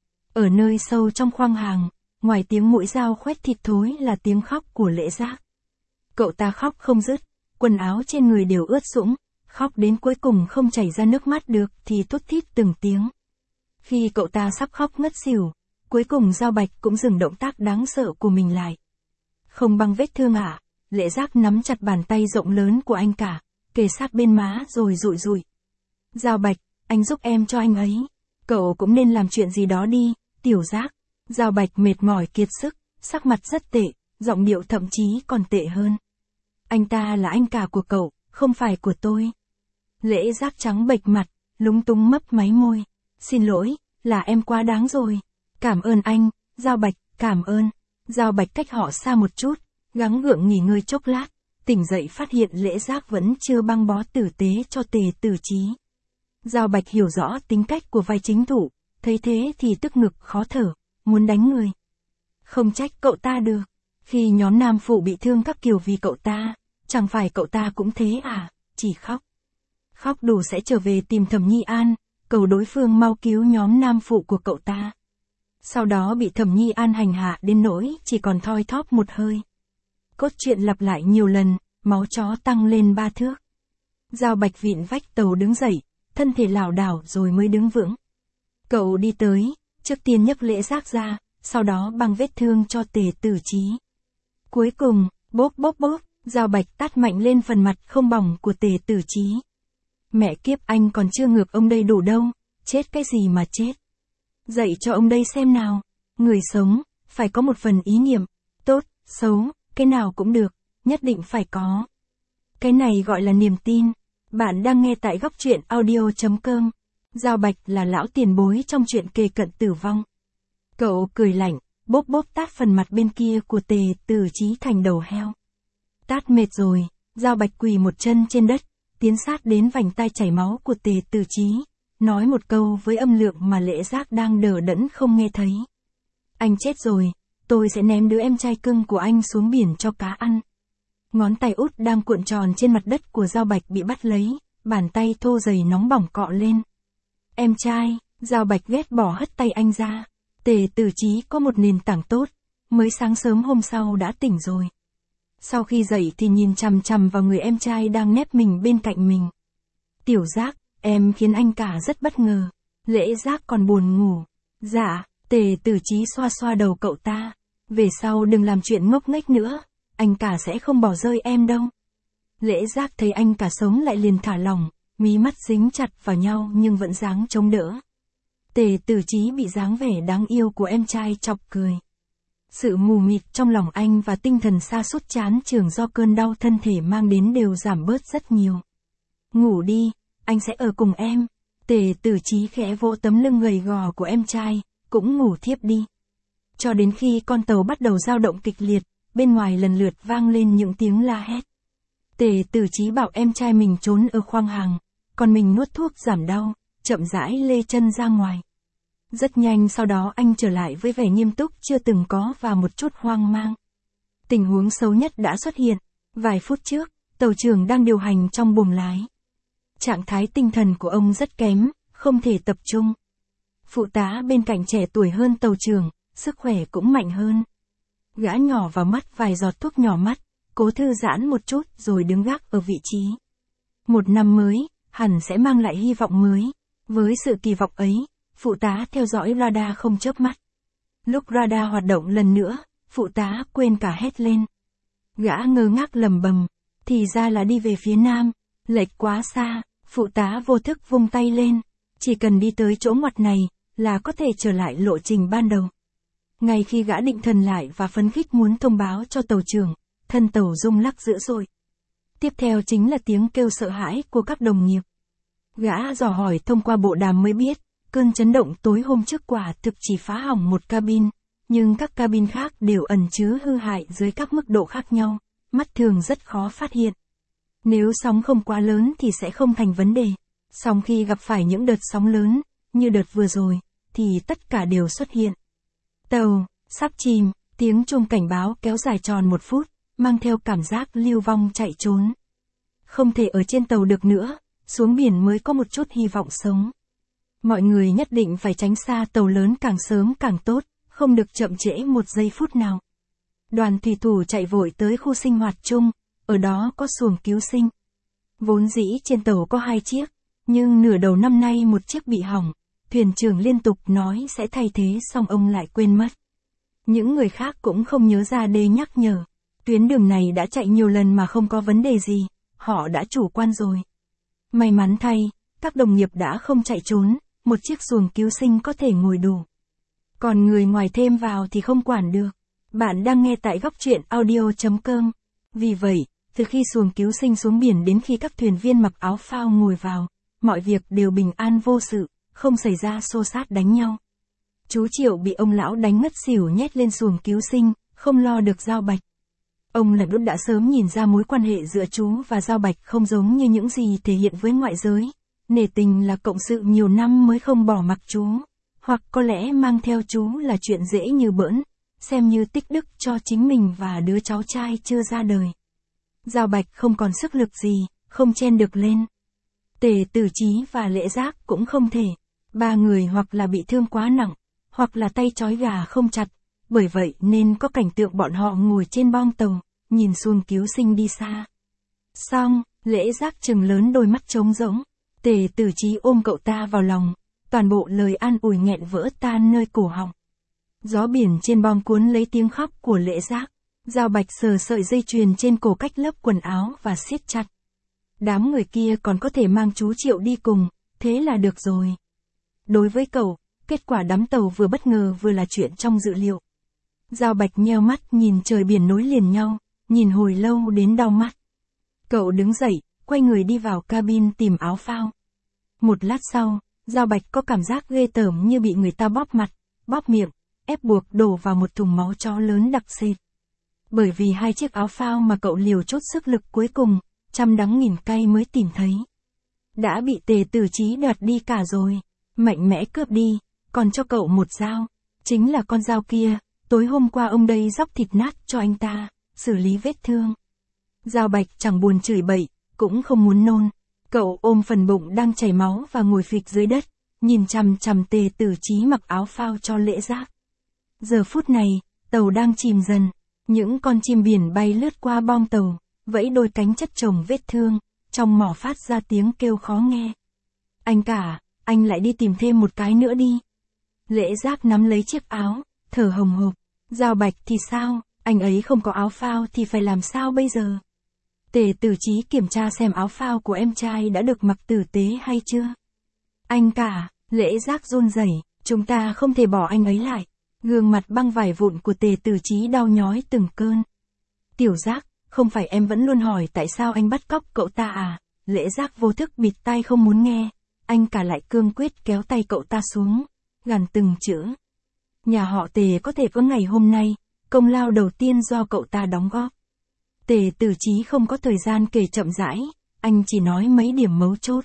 Ở nơi sâu trong khoang hàng, ngoài tiếng mũi dao khoét thịt thối là tiếng khóc của Lễ Giác. Cậu ta khóc không dứt, quần áo trên người đều ướt sũng, khóc đến cuối cùng không chảy ra nước mắt được thì thút thít từng tiếng. Khi cậu ta sắp khóc ngất xỉu, cuối cùng Dao Bạch cũng dừng động tác đáng sợ của mình lại. Không băng vết thương ạ, à? Lễ Giác nắm chặt bàn tay rộng lớn của anh cả, kề sát bên má rồi rụi rụi. Dao Bạch, anh giúp em cho anh ấy. Cậu cũng nên làm chuyện gì đó đi, Tiểu Giác. Dao Bạch mệt mỏi kiệt sức, sắc mặt rất tệ, giọng điệu thậm chí còn tệ hơn. Anh ta là anh cả của cậu, không phải của tôi. Lễ Giác trắng bệch mặt, lúng túng mấp máy môi. Xin lỗi, là em quá đáng rồi. Cảm ơn anh, Dao Bạch, cảm ơn. Dao Bạch cách họ xa một chút, gắng gượng nghỉ ngơi chốc lát, tỉnh dậy phát hiện Lễ Giác vẫn chưa băng bó tử tế cho Tề Tử Chí. Dao Bạch hiểu rõ tính cách của vai chính thủ, thấy thế thì tức ngực khó thở, muốn đánh người. Không trách cậu ta được, khi nhóm nam phụ bị thương các kiểu vì cậu ta, chẳng phải cậu ta cũng thế à, chỉ khóc. Khóc đủ sẽ trở về tìm Thẩm Nhi An, cầu đối phương mau cứu nhóm nam phụ của cậu ta. Sau đó bị Thẩm Nhi An hành hạ đến nỗi chỉ còn thoi thóp một hơi. Cốt truyện lặp lại nhiều lần, máu chó tăng lên ba thước. Dao Bạch vịn vách tàu đứng dậy, thân thể lảo đảo rồi mới đứng vững. Cậu đi tới, trước tiên nhấc Lễ Giác ra, sau đó băng vết thương cho Tề Tử Chí. Cuối cùng, bốp bốp bốp, Dao Bạch tát mạnh lên phần mặt không bỏng của Tề Tử Chí. Mẹ kiếp, anh còn chưa ngược ông đây đủ đâu, chết cái gì mà chết. Dạy cho ông đây xem nào, người sống, phải có một phần ý niệm, tốt, xấu, cái nào cũng được, nhất định phải có. Cái này gọi là niềm tin. Bạn đang nghe tại góc truyện audio chấm com. Dao Bạch là lão tiền bối trong chuyện kề cận tử vong. Cậu cười lạnh, bốp bốp tát phần mặt bên kia của Tề Tử Chí thành đầu heo. Tát mệt rồi, Dao Bạch quỳ một chân trên đất, tiến sát đến vành tai chảy máu của Tề Tử Chí, nói một câu với âm lượng mà Lễ Giác đang đờ đẫn không nghe thấy. Anh chết rồi, tôi sẽ ném đứa em trai cưng của anh xuống biển cho cá ăn. Ngón tay út đang cuộn tròn trên mặt đất của Dao Bạch bị bắt lấy, bàn tay thô dày nóng bỏng cọ lên. Em trai, Dao Bạch ghét bỏ hất tay anh ra. Tề Tử Chí có một nền tảng tốt, mới sáng sớm hôm sau đã tỉnh rồi. Sau khi dậy thì nhìn chằm chằm vào người em trai đang nép mình bên cạnh mình. Tiểu Giác, em khiến anh cả rất bất ngờ. Lễ Giác còn buồn ngủ. Dạ, Tề Tử Chí xoa xoa đầu cậu ta. Về sau đừng làm chuyện ngốc nghếch nữa, anh cả sẽ không bỏ rơi em đâu. Lễ Giác thấy anh cả sống lại liền thả lỏng, mí mắt dính chặt vào nhau nhưng vẫn dáng chống đỡ. Tề Tử Chí bị dáng vẻ đáng yêu của em trai chọc cười. Sự mù mịt trong lòng anh và tinh thần sa sút chán chường do cơn đau thân thể mang đến đều giảm bớt rất nhiều. Ngủ đi, anh sẽ ở cùng em. Tề Tử Chí khẽ vỗ tấm lưng gầy gò của em trai, cũng ngủ thiếp đi. Cho đến khi con tàu bắt đầu dao động kịch liệt, bên ngoài lần lượt vang lên những tiếng la hét. Tề Tử Chí bảo em trai mình trốn ở khoang hàng, còn mình nuốt thuốc giảm đau, chậm rãi lê chân ra ngoài. Rất nhanh sau đó anh trở lại với vẻ nghiêm túc chưa từng có và một chút hoang mang. Tình huống xấu nhất đã xuất hiện. Vài phút trước, tàu trưởng đang điều hành trong buồng lái. Trạng thái tinh thần của ông rất kém, không thể tập trung. Phụ tá bên cạnh trẻ tuổi hơn tàu trưởng, sức khỏe cũng mạnh hơn. Gã nhỏ vào mắt vài giọt thuốc nhỏ mắt, cố thư giãn một chút rồi đứng gác ở vị trí. Một năm mới, hẳn sẽ mang lại hy vọng mới. Với sự kỳ vọng ấy, phụ tá theo dõi radar không chớp mắt. Lúc radar hoạt động lần nữa, phụ tá quên cả hét lên. Gã ngơ ngác lầm bầm, thì ra là đi về phía nam, lệch quá xa, phụ tá vô thức vung tay lên. Chỉ cần đi tới chỗ ngoặt này, là có thể trở lại lộ trình ban đầu. Ngay khi gã định thần lại và phấn khích muốn thông báo cho tàu trưởng, thân tàu rung lắc dữ dội. Tiếp theo chính là tiếng kêu sợ hãi của các đồng nghiệp. Gã dò hỏi thông qua bộ đàm mới biết, cơn chấn động tối hôm trước quả thực chỉ phá hỏng một cabin, nhưng các cabin khác đều ẩn chứa hư hại dưới các mức độ khác nhau, mắt thường rất khó phát hiện. Nếu sóng không quá lớn thì sẽ không thành vấn đề. Song khi gặp phải những đợt sóng lớn, như đợt vừa rồi, thì tất cả đều xuất hiện. Tàu, sắp chìm, tiếng chuông cảnh báo kéo dài tròn một phút, mang theo cảm giác lưu vong chạy trốn. Không thể ở trên tàu được nữa, xuống biển mới có một chút hy vọng sống. Mọi người nhất định phải tránh xa tàu lớn càng sớm càng tốt, không được chậm trễ một giây phút nào. Đoàn thủy thủ chạy vội tới khu sinh hoạt chung, ở đó có xuồng cứu sinh. Vốn dĩ trên tàu có hai chiếc, nhưng nửa đầu năm nay một chiếc bị hỏng, thuyền trưởng liên tục nói sẽ thay thế xong ông lại quên mất. Những người khác cũng không nhớ ra để nhắc nhở. Tuyến đường này đã chạy nhiều lần mà không có vấn đề gì, họ đã chủ quan rồi. May mắn thay, các đồng nghiệp đã không chạy trốn, một chiếc xuồng cứu sinh có thể ngồi đủ. Còn người ngoài thêm vào thì không quản được. Bạn đang nghe tại góc truyện audio chấm com. Vì vậy, từ khi xuồng cứu sinh xuống biển đến khi các thuyền viên mặc áo phao ngồi vào, mọi việc đều bình an vô sự, không xảy ra xô xát đánh nhau. Chú Triệu bị ông lão đánh ngất xỉu nhét lên xuồng cứu sinh, không lo được Giao Bạch. Ông Lật Đút đã sớm nhìn ra mối quan hệ giữa chú và Giao Bạch không giống như những gì thể hiện với ngoại giới. Nể tình là cộng sự nhiều năm mới không bỏ mặc chú, hoặc có lẽ mang theo chú là chuyện dễ như bỡn, xem như tích đức cho chính mình và đứa cháu trai chưa ra đời. Giao Bạch không còn sức lực gì, không chen được lên. Tề Tử Chí và Lễ Giác cũng không thể. Ba người hoặc là bị thương quá nặng, hoặc là tay trói gà không chặt, bởi vậy nên có cảnh tượng bọn họ ngồi trên bong tàu, nhìn xuồng cứu sinh đi xa. Xong, Lễ Giác trừng lớn đôi mắt trống rỗng, Tề Tử Chí ôm cậu ta vào lòng, toàn bộ lời an ủi nghẹn vỡ tan nơi cổ họng. Gió biển trên bong cuốn lấy tiếng khóc của Lễ Giác. Giao Bạch sờ sợi dây chuyền trên cổ cách lớp quần áo và siết chặt. Đám người kia còn có thể mang chú Triệu đi cùng, thế là được rồi. Đối với cậu, kết quả đắm tàu vừa bất ngờ vừa là chuyện trong dự liệu. Giao Bạch nheo mắt nhìn trời biển nối liền nhau, nhìn hồi lâu đến đau mắt. Cậu đứng dậy, quay người đi vào cabin tìm áo phao. Một lát sau, Giao Bạch có cảm giác ghê tởm như bị người ta bóp mặt, bóp miệng, ép buộc đổ vào một thùng máu chó lớn đặc sệt. Bởi vì hai chiếc áo phao mà cậu liều chốt sức lực cuối cùng, trăm đắng nghìn cay mới tìm thấy. Đã bị Tề Tử Chí đoạt đi cả rồi, mạnh mẽ cướp đi, còn cho cậu một dao. Chính là con dao kia, tối hôm qua ông đây róc thịt nát cho anh ta, xử lý vết thương. Giao Bạch chẳng buồn chửi bậy, cũng không muốn nôn. Cậu ôm phần bụng đang chảy máu và ngồi phịch dưới đất, nhìn chằm chằm Tề Tử Chí mặc áo phao cho Lễ Giác. Giờ phút này, tàu đang chìm dần. Những con chim biển bay lướt qua bong tàu, vẫy đôi cánh chất chồng vết thương, trong mỏ phát ra tiếng kêu khó nghe. Anh cả, anh lại đi tìm thêm một cái nữa đi. Lễ Giác nắm lấy chiếc áo, thở hồng hộc. Giao Bạch thì sao, anh ấy không có áo phao thì phải làm sao bây giờ? Tề Tử Chí kiểm tra xem áo phao của em trai đã được mặc tử tế hay chưa. Anh cả, Lễ Giác run rẩy, chúng ta không thể bỏ anh ấy lại. Gương mặt băng vải vụn của Tề Tử Chí đau nhói từng cơn. Tiểu Giác, không phải em vẫn luôn hỏi tại sao anh bắt cóc cậu ta à? Lễ Giác vô thức bịt tai không muốn nghe. Anh cả lại cương quyết kéo tay cậu ta xuống, gằn từng chữ. Nhà họ Tề có thể có ngày hôm nay, công lao đầu tiên do cậu ta đóng góp. Tề Tử Chí không có thời gian kể chậm rãi, anh chỉ nói mấy điểm mấu chốt.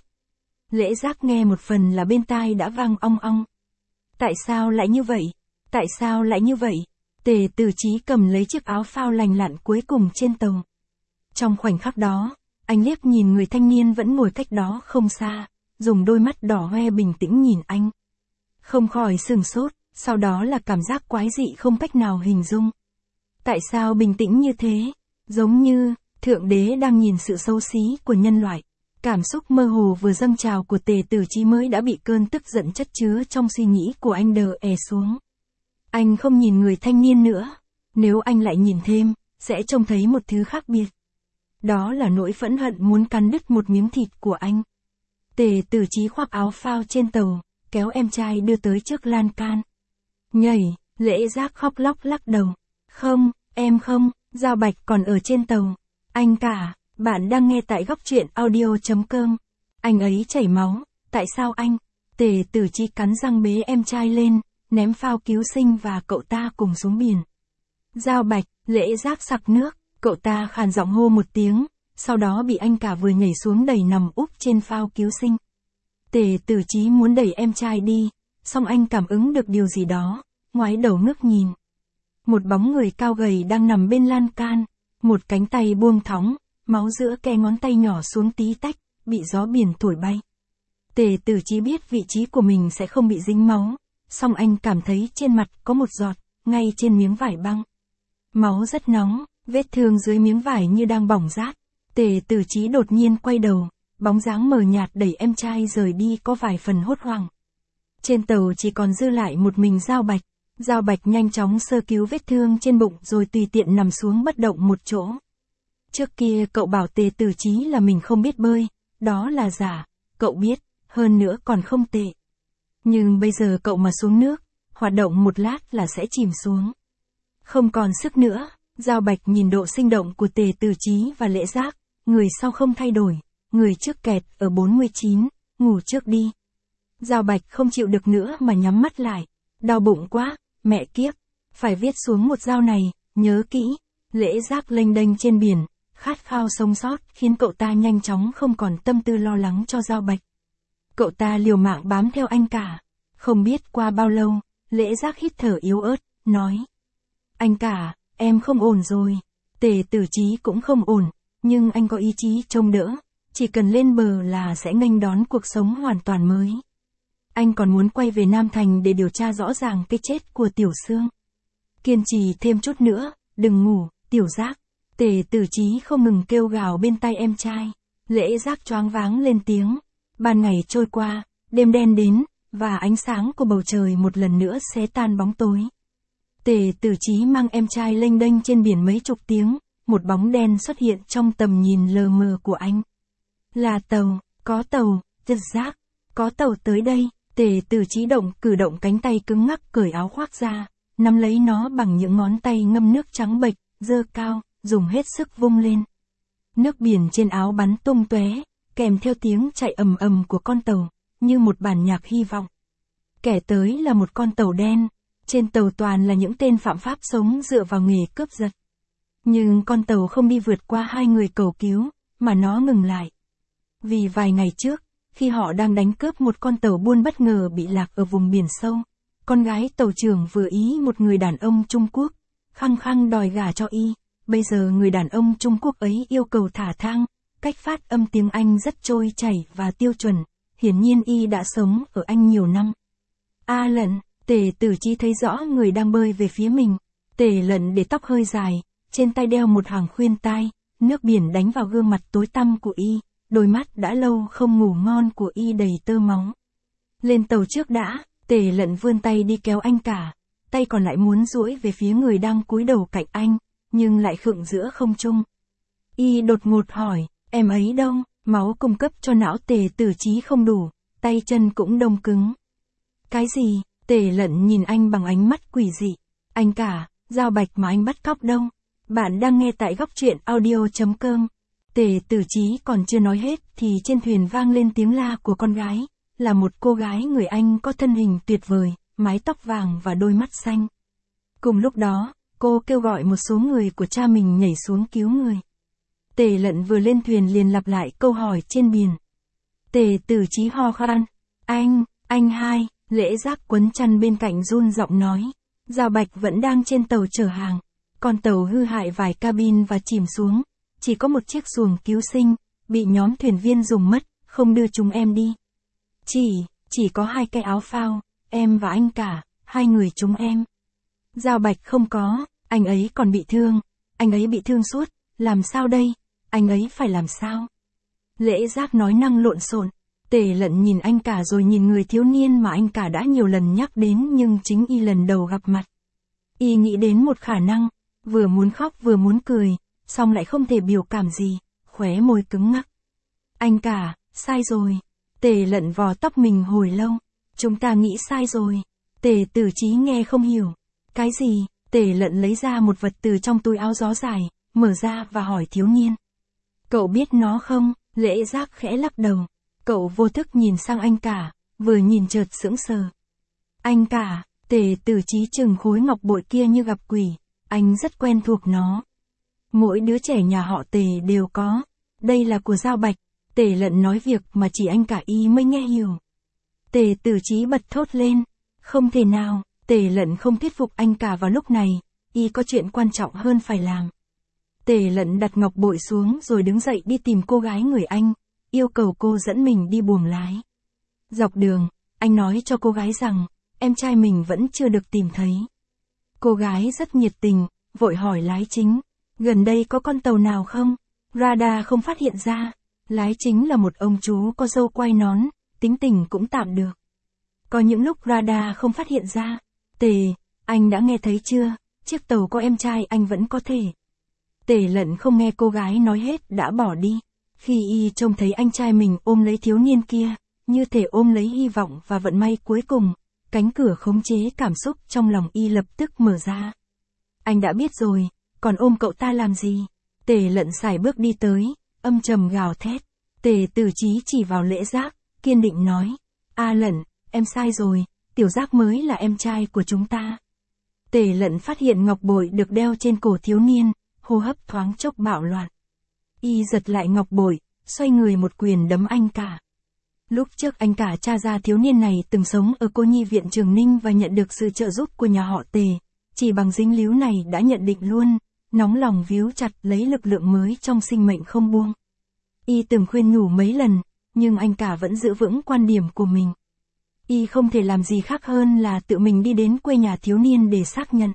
Lễ Giác nghe một phần là bên tai đã vang ong ong. Tại sao lại như vậy? Tại sao lại như vậy? Tề Tử Chí cầm lấy chiếc áo phao lành lặn cuối cùng trên tàu. Trong khoảnh khắc đó, anh liếc nhìn người thanh niên vẫn ngồi cách đó không xa, dùng đôi mắt đỏ hoe bình tĩnh nhìn anh. Không khỏi sửng sốt, sau đó là cảm giác quái dị không cách nào hình dung. Tại sao bình tĩnh như thế? Giống như, Thượng Đế đang nhìn sự xấu xí của nhân loại. Cảm xúc mơ hồ vừa dâng trào của Tề Tử Chí mới đã bị cơn tức giận chất chứa trong suy nghĩ của anh đè è xuống. Anh không nhìn người thanh niên nữa. Nếu anh lại nhìn thêm, sẽ trông thấy một thứ khác biệt. Đó là nỗi phẫn hận muốn cắn đứt một miếng thịt của anh. Tề Tử Chí khoác áo phao trên tàu, kéo em trai đưa tới trước lan can. Nhảy, Lễ Giác khóc lóc lắc đầu. Không, em không, Giao Bạch còn ở trên tàu. Anh cả, Bạn đang nghe tại góc truyện audio.com. Anh ấy chảy máu, tại sao anh? Tề Tử Chí cắn răng bế em trai lên, ném phao cứu sinh và cậu ta cùng xuống biển. Giao Bạch, Lễ Giác sặc nước, cậu ta khàn giọng hô một tiếng, sau đó bị anh cả vừa nhảy xuống đẩy nằm úp trên phao cứu sinh. Tề Tử Chí muốn đẩy em trai đi, song anh cảm ứng được điều gì đó, ngoái đầu ngước nhìn. Một bóng người cao gầy đang nằm bên lan can, một cánh tay buông thõng, máu giữa kẽ ngón tay nhỏ xuống tí tách, bị gió biển thổi bay. Tề Tử Chí biết vị trí của mình sẽ không bị dính máu, song anh cảm thấy trên mặt có một giọt, ngay trên miếng vải băng. Máu rất nóng, vết thương dưới miếng vải như đang bỏng rát. Tề Tử Chí đột nhiên quay đầu, bóng dáng mờ nhạt đẩy em trai rời đi có vài phần hốt hoảng. Trên tàu chỉ còn dư lại một mình Giao Bạch. Giao Bạch nhanh chóng sơ cứu vết thương trên bụng rồi tùy tiện nằm xuống bất động một chỗ. Trước kia cậu bảo Tề Tử Chí là mình không biết bơi, đó là giả, cậu biết, hơn nữa còn không tệ. Nhưng bây giờ cậu mà xuống nước, hoạt động một lát là sẽ chìm xuống. Không còn sức nữa, Giao Bạch nhìn độ sinh động của Tề Tử Chí và Lễ Giác, người sau không thay đổi, người trước kẹt ở bốn mươi chín, ngủ trước đi. Giao Bạch không chịu được nữa mà nhắm mắt lại, đau bụng quá, mẹ kiếp, phải viết xuống một dao này, nhớ kỹ. Lễ Giác lênh đênh trên biển, khát khao sống sót khiến cậu ta nhanh chóng không còn tâm tư lo lắng cho Giao Bạch. Cậu ta liều mạng bám theo anh cả. Không biết qua bao lâu, Lễ Giác hít thở yếu ớt, nói. Anh cả, em không ổn rồi. Tề Tử Chí cũng không ổn, nhưng anh có ý chí trông đỡ, chỉ cần lên bờ là sẽ nghênh đón cuộc sống hoàn toàn mới. Anh còn muốn quay về Nam Thành để điều tra rõ ràng cái chết của Tiểu Sương. Kiên trì thêm chút nữa, đừng ngủ, Tiểu Giác. Tề Tử Chí không ngừng kêu gào bên tai em trai. Lễ Giác choáng váng lên tiếng. Ban ngày trôi qua, đêm đen đến, và ánh sáng của bầu trời một lần nữa xé tan bóng tối. Tề Tử Chí mang em trai lênh đênh trên biển mấy chục tiếng, một bóng đen xuất hiện trong tầm nhìn lờ mờ của anh. Là tàu, có tàu, Giật Giác, có tàu tới đây. Tề Tử Chí động cử động cánh tay cứng ngắc cởi áo khoác ra, nắm lấy nó bằng những ngón tay ngâm nước trắng bệch, giơ cao, dùng hết sức vung lên. Nước biển trên áo bắn tung tóe, kèm theo tiếng chạy ầm ầm của con tàu, như một bản nhạc hy vọng. Kẻ tới là một con tàu đen, trên tàu toàn là những tên phạm pháp sống dựa vào nghề cướp giật. Nhưng con tàu không đi vượt qua hai người cầu cứu, mà nó ngừng lại. Vì vài ngày trước, khi họ đang đánh cướp một con tàu buôn bất ngờ bị lạc ở vùng biển sâu, con gái tàu trưởng vừa ý một người đàn ông Trung Quốc, khăng khăng đòi gả cho y. Bây giờ người đàn ông Trung Quốc ấy yêu cầu thả thang, cách phát âm tiếng Anh rất trôi chảy và tiêu chuẩn, hiển nhiên y đã sống ở Anh nhiều năm. A Lận, Tề Tử Chí thấy rõ người đang bơi về phía mình. Tề Lận để tóc hơi dài, trên tay đeo một hàng khuyên tai, nước biển đánh vào gương mặt tối tăm của y, đôi mắt đã lâu không ngủ ngon của y đầy tơ máu. Lên tàu trước đã, Tề Lận vươn tay đi kéo anh cả, tay còn lại muốn duỗi về phía người đang cúi đầu cạnh anh, nhưng lại khựng giữa không trung. Y đột ngột hỏi, em ấy đâu? Máu cung cấp cho não Tề Tử Chí không đủ, tay chân cũng đông cứng. Cái gì? Tề Lận nhìn anh bằng ánh mắt quỷ dị. Anh cả, Giao Bạch mà anh bắt cóc đâu? Bạn đang nghe tại góc truyện audio.com. Tề Tử Chí còn chưa nói hết thì trên thuyền vang lên tiếng la của con gái, là một cô gái người Anh có thân hình tuyệt vời, mái tóc vàng và đôi mắt xanh. Cùng lúc đó, cô kêu gọi một số người của cha mình nhảy xuống cứu người. Tề Lận vừa lên thuyền liền lặp lại câu hỏi trên biển. Tề Tử Chí ho khan. Anh, anh hai, Lễ Giác quấn chăn bên cạnh run giọng nói. Giao Bạch vẫn đang trên tàu chở hàng. Con tàu hư hại vài cabin và chìm xuống. Chỉ có một chiếc xuồng cứu sinh, bị nhóm thuyền viên dùng mất, không đưa chúng em đi. Chỉ, chỉ có hai cái áo phao, em và anh cả, hai người chúng em. Giao Bạch không có, anh ấy còn bị thương, anh ấy bị thương suốt, làm sao đây, anh ấy phải làm sao? Lễ Giác nói năng lộn xộn. Tề Lận nhìn anh cả rồi nhìn người thiếu niên mà anh cả đã nhiều lần nhắc đến nhưng chính y lần đầu gặp mặt. Y nghĩ đến một khả năng, vừa muốn khóc vừa muốn cười, song lại không thể biểu cảm gì, khóe môi cứng ngắc. Anh cả, sai rồi. Tề Lận vò tóc mình hồi lâu. Chúng ta nghĩ sai rồi. Tề Tử Chí nghe không hiểu. Cái gì? Tề Lận lấy ra một vật từ trong túi áo gió dài, mở ra và hỏi thiếu niên. Cậu biết nó không? Lễ Giác khẽ lắc đầu. Cậu vô thức nhìn sang anh cả, vừa nhìn chợt sững sờ. Anh cả, Tề Tử Chí chừng khối ngọc bội kia như gặp quỷ, anh rất quen thuộc nó. Mỗi đứa trẻ nhà họ Tề đều có. Đây là của Dao Bạch. Tề Lận nói việc mà chỉ anh cả y mới nghe hiểu. Tề Tử Chí bật thốt lên. Không thể nào, Tề Lận không thuyết phục anh cả vào lúc này, y có chuyện quan trọng hơn phải làm. Tề Lận đặt ngọc bội xuống rồi đứng dậy đi tìm cô gái người Anh, yêu cầu cô dẫn mình đi buồng lái. Dọc đường, anh nói cho cô gái rằng, em trai mình vẫn chưa được tìm thấy. Cô gái rất nhiệt tình, vội hỏi lái chính, gần đây có con tàu nào không? Radar không phát hiện ra. Lái chính là một ông chú có râu quai nón, tính tình cũng tạm được. Có những lúc radar không phát hiện ra. Tề, anh đã nghe thấy chưa? Chiếc tàu có em trai anh vẫn có thể. Tề Lận không nghe cô gái nói hết đã bỏ đi. Khi y trông thấy anh trai mình ôm lấy thiếu niên kia, như thể ôm lấy hy vọng và vận may cuối cùng, cánh cửa khống chế cảm xúc trong lòng y lập tức mở ra. Anh đã biết rồi, còn ôm cậu ta làm gì? Tề Lận sải bước đi tới, âm trầm gào thét. Tề Tử Chí chỉ vào Lễ Giác, kiên định nói. A Lận, em sai rồi, Tiểu Giác mới là em trai của chúng ta. Tề Lận phát hiện ngọc bội được đeo trên cổ thiếu niên, hô hấp thoáng chốc bạo loạn. Y giật lại ngọc bội, xoay người một quyền đấm anh cả. Lúc trước anh cả tra ra thiếu niên này từng sống ở cô nhi viện Trường Ninh và nhận được sự trợ giúp của nhà họ Tề, chỉ bằng dính líu này đã nhận định luôn, nóng lòng víu chặt lấy lực lượng mới trong sinh mệnh không buông. Y từng khuyên nhủ mấy lần, nhưng anh cả vẫn giữ vững quan điểm của mình. Y không thể làm gì khác hơn là tự mình đi đến quê nhà thiếu niên để xác nhận.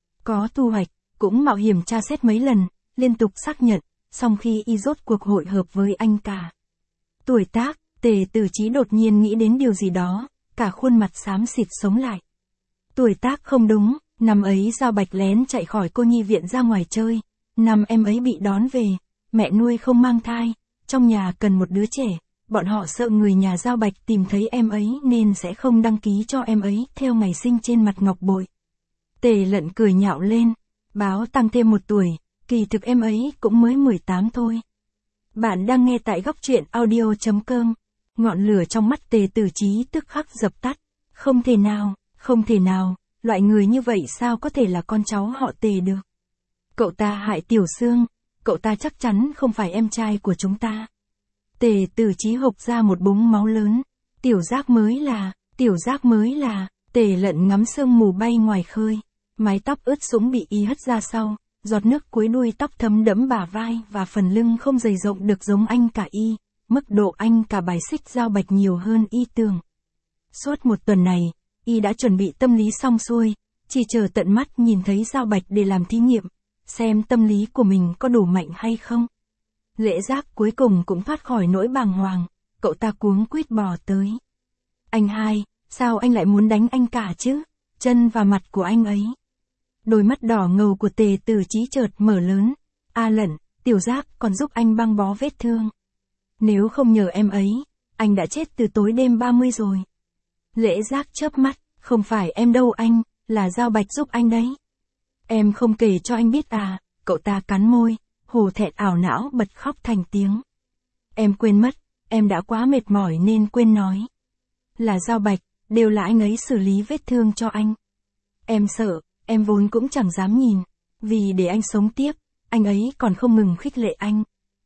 Có thu hoạch, cũng mạo hiểm tra xét mấy lần, liên tục xác nhận, song khi y rốt cuộc hội hợp với anh cả. Tuổi tác, Tề Tử Chí đột nhiên nghĩ đến điều gì đó, cả khuôn mặt xám xịt sống lại. Tuổi tác không đúng, năm ấy Dao Bạch lén chạy khỏi cô nhi viện ra ngoài chơi, năm em ấy bị đón về, mẹ nuôi không mang thai, trong nhà cần một đứa trẻ, bọn họ sợ người nhà Dao Bạch tìm thấy em ấy nên sẽ không đăng ký cho em ấy theo ngày sinh trên mặt ngọc bội. Tề Lận cười nhạo lên, báo tăng thêm một tuổi, kỳ thực em ấy cũng mới mười tám thôi. Bạn đang nghe tại góc truyện audio chấm com. Ngọn lửa trong mắt Tề Tử Chí tức khắc dập tắt. Không thể nào, không thể nào, loại người như vậy sao có thể là con cháu họ Tề được. Cậu ta hại Tiểu Sương, cậu ta chắc chắn không phải em trai của chúng ta. Tề Tử Chí hộc ra một búng máu lớn. Tiểu Giác mới là, Tiểu Giác mới là, Tề Lận ngắm sương mù bay ngoài khơi. Mái tóc ướt sũng bị y hất ra sau, giọt nước cuối đuôi tóc thấm đẫm bả vai và phần lưng không dày rộng được giống anh cả y. Mức độ anh cả bài xích Dao Bạch nhiều hơn y tưởng. Suốt một tuần này, y đã chuẩn bị tâm lý xong xuôi, chỉ chờ tận mắt nhìn thấy Dao Bạch để làm thí nghiệm, xem tâm lý của mình có đủ mạnh hay không. Lễ Giác cuối cùng cũng thoát khỏi nỗi bàng hoàng, cậu ta cuống quýt bò tới. Anh hai, sao anh lại muốn đánh anh cả chứ? Chân và mặt của anh ấy. Đôi mắt đỏ ngầu của Tề Tử Chí chợt mở lớn. A Lận, Tiểu Giác còn giúp anh băng bó vết thương. Nếu không nhờ em ấy, anh đã chết từ tối đêm ba mươi rồi. Lễ Giác chớp mắt, không phải em đâu anh, là Dao Bạch giúp anh đấy. Em không kể cho anh biết à, cậu ta cắn môi, hổ thẹn ảo não bật khóc thành tiếng. Em quên mất, em đã quá mệt mỏi nên quên nói. Là Dao Bạch, đều là anh ấy xử lý vết thương cho anh. Em sợ, em vốn cũng chẳng dám nhìn, vì để anh sống tiếp, anh ấy còn không ngừng khích lệ anh.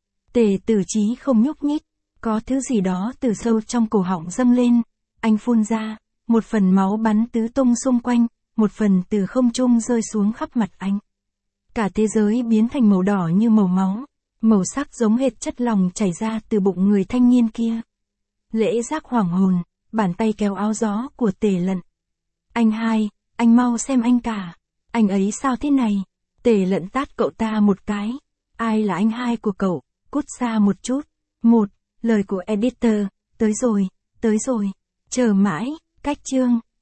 Tề Tử Chí không nhúc nhích, có thứ gì đó từ sâu trong cổ họng dâng lên, anh phun ra, một phần máu bắn tứ tung xung quanh, một phần từ không trung rơi xuống khắp mặt anh. Cả thế giới biến thành màu đỏ như màu máu, màu sắc giống hệt chất lòng chảy ra từ bụng người thanh niên kia. Lễ Giác hoảng hồn, bàn tay kéo áo gió của Tề Lận. Anh hai, anh mau xem anh cả, anh ấy sao thế này? Tề Lận tát cậu ta một cái. Ai là anh hai của cậu? Cút xa một chút. Một, lời của editor, tới rồi, tới rồi, chờ mãi, cách chương.